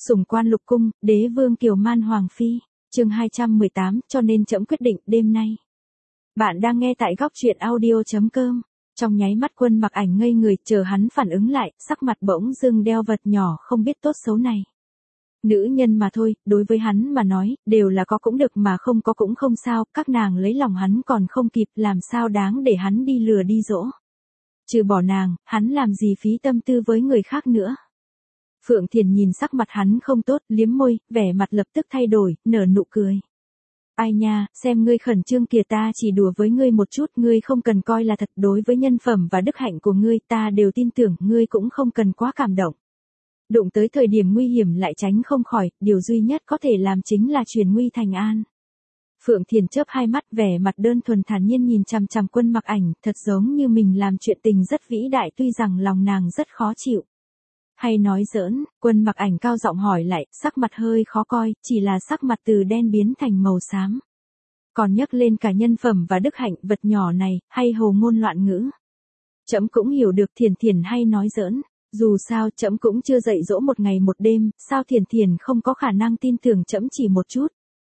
Sủng quan lục cung, đế vương kiều man hoàng phi. Chương 218, cho nên trẫm quyết định đêm nay. Bạn đang nghe tại góc truyện audio.com. Trong nháy mắt Quân Mặc Ảnh ngây người, chờ hắn phản ứng lại, sắc mặt bỗng dưng đeo vật nhỏ không biết tốt xấu này. Nữ nhân mà thôi, đối với hắn mà nói, đều là có cũng được mà không có cũng không sao, các nàng lấy lòng hắn còn không kịp, làm sao đáng để hắn đi lừa đi dỗ. Trừ bỏ nàng, hắn làm gì phí tâm tư với người khác nữa. Phượng Thiền nhìn sắc mặt hắn không tốt, liếm môi, vẻ mặt lập tức thay đổi, nở nụ cười. Ai nha, xem ngươi khẩn trương kìa, ta chỉ đùa với ngươi một chút, ngươi không cần coi là thật, đối với nhân phẩm và đức hạnh của ngươi ta đều tin tưởng, ngươi cũng không cần quá cảm động. Đụng tới thời điểm nguy hiểm lại tránh không khỏi, điều duy nhất có thể làm chính là chuyển nguy thành an. Phượng Thiền chớp hai mắt, vẻ mặt đơn thuần thản nhiên nhìn chằm chằm Quân Mặc Ảnh, thật giống như mình làm chuyện tình rất vĩ đại, tuy rằng lòng nàng rất khó chịu. Hay nói giỡn, Quân Mặc Ảnh cao giọng hỏi lại, sắc mặt hơi khó coi, chỉ là sắc mặt từ đen biến thành màu xám. Còn nhắc lên cả nhân phẩm và đức hạnh, vật nhỏ này, hay hồ ngôn loạn ngữ. Trẫm cũng hiểu được Thiền Thiền hay nói giỡn, dù sao trẫm cũng chưa dạy dỗ một ngày một đêm, sao Thiền Thiền không có khả năng tin tưởng trẫm chỉ một chút.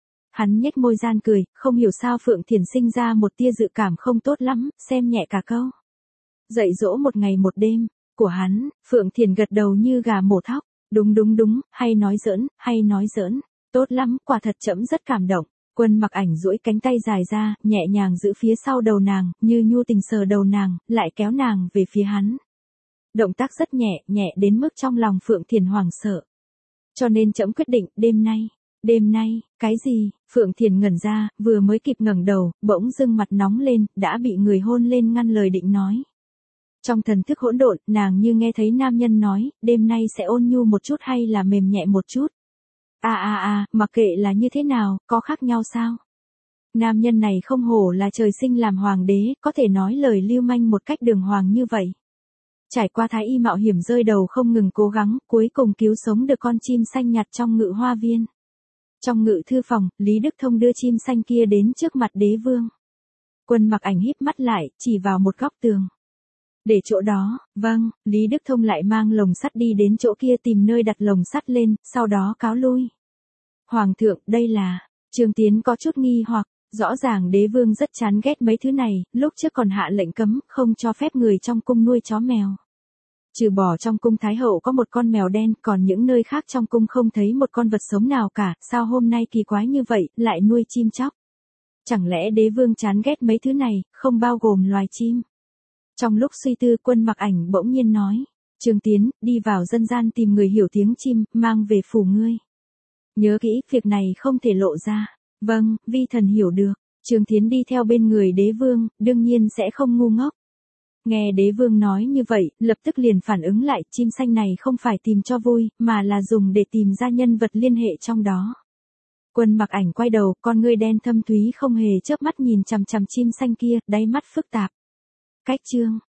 Hắn nhếch môi gian cười, không hiểu sao Phượng Thiền sinh ra một tia dự cảm không tốt lắm, xem nhẹ cả câu. Dạy dỗ một ngày một đêm. Của hắn, Phượng Thiền gật đầu như gà mổ thóc, đúng, hay nói giỡn, tốt lắm, quả thật trẫm rất cảm động. Quân Mặc Ảnh duỗi cánh tay dài ra, nhẹ nhàng giữ phía sau đầu nàng, như nhu tình sờ đầu nàng, lại kéo nàng về phía hắn. Động tác rất nhẹ đến mức trong lòng Phượng Thiền hoảng sợ. Cho nên trẫm quyết định, đêm nay, cái gì? Phượng Thiền ngẩn ra, vừa mới kịp ngẩng đầu, bỗng dưng mặt nóng lên, đã bị người hôn lên ngăn lời định nói. Trong thần thức hỗn độn, nàng như nghe thấy nam nhân nói, đêm nay sẽ ôn nhu một chút hay là mềm nhẹ một chút. Mặc kệ là như thế nào, có khác nhau sao? Nam nhân này không hổ là trời sinh làm hoàng đế, có thể nói lời lưu manh một cách đường hoàng như vậy. Trải qua thái y mạo hiểm rơi đầu không ngừng cố gắng, cuối cùng cứu sống được con chim xanh nhặt trong ngự hoa viên. Trong ngự thư phòng, Lý Đức Thông đưa chim xanh kia đến trước mặt đế vương. Quân Mặc Ảnh híp mắt lại, chỉ vào một góc tường. Để chỗ đó, vâng, Lý Đức Thông lại mang lồng sắt đi đến chỗ kia tìm nơi đặt lồng sắt lên, sau đó cáo lui. Hoàng thượng, đây là, Trương Tiến có chút nghi hoặc, rõ ràng đế vương rất chán ghét mấy thứ này, lúc trước còn hạ lệnh cấm, không cho phép người trong cung nuôi chó mèo. Trừ bỏ trong cung Thái Hậu có một con mèo đen, còn những nơi khác trong cung không thấy một con vật sống nào cả, sao hôm nay kỳ quái như vậy, lại nuôi chim chóc. Chẳng lẽ đế vương chán ghét mấy thứ này, không bao gồm loài chim. Trong lúc suy tư, Quân Mặc Ảnh bỗng nhiên nói, Trương Tiến, đi vào dân gian tìm người hiểu tiếng chim, mang về phủ ngươi. Nhớ kỹ, việc này không thể lộ ra. Vâng, vi thần hiểu được. Trương Tiến đi theo bên người đế vương, đương nhiên sẽ không ngu ngốc. Nghe đế vương nói như vậy, lập tức liền phản ứng lại, chim xanh này không phải tìm cho vui, mà là dùng để tìm ra nhân vật liên hệ trong đó. Quân Mặc Ảnh quay đầu, con ngươi đen thâm thúy không hề chớp mắt nhìn chằm chằm chim xanh kia, đáy mắt phức tạp. Cách chương,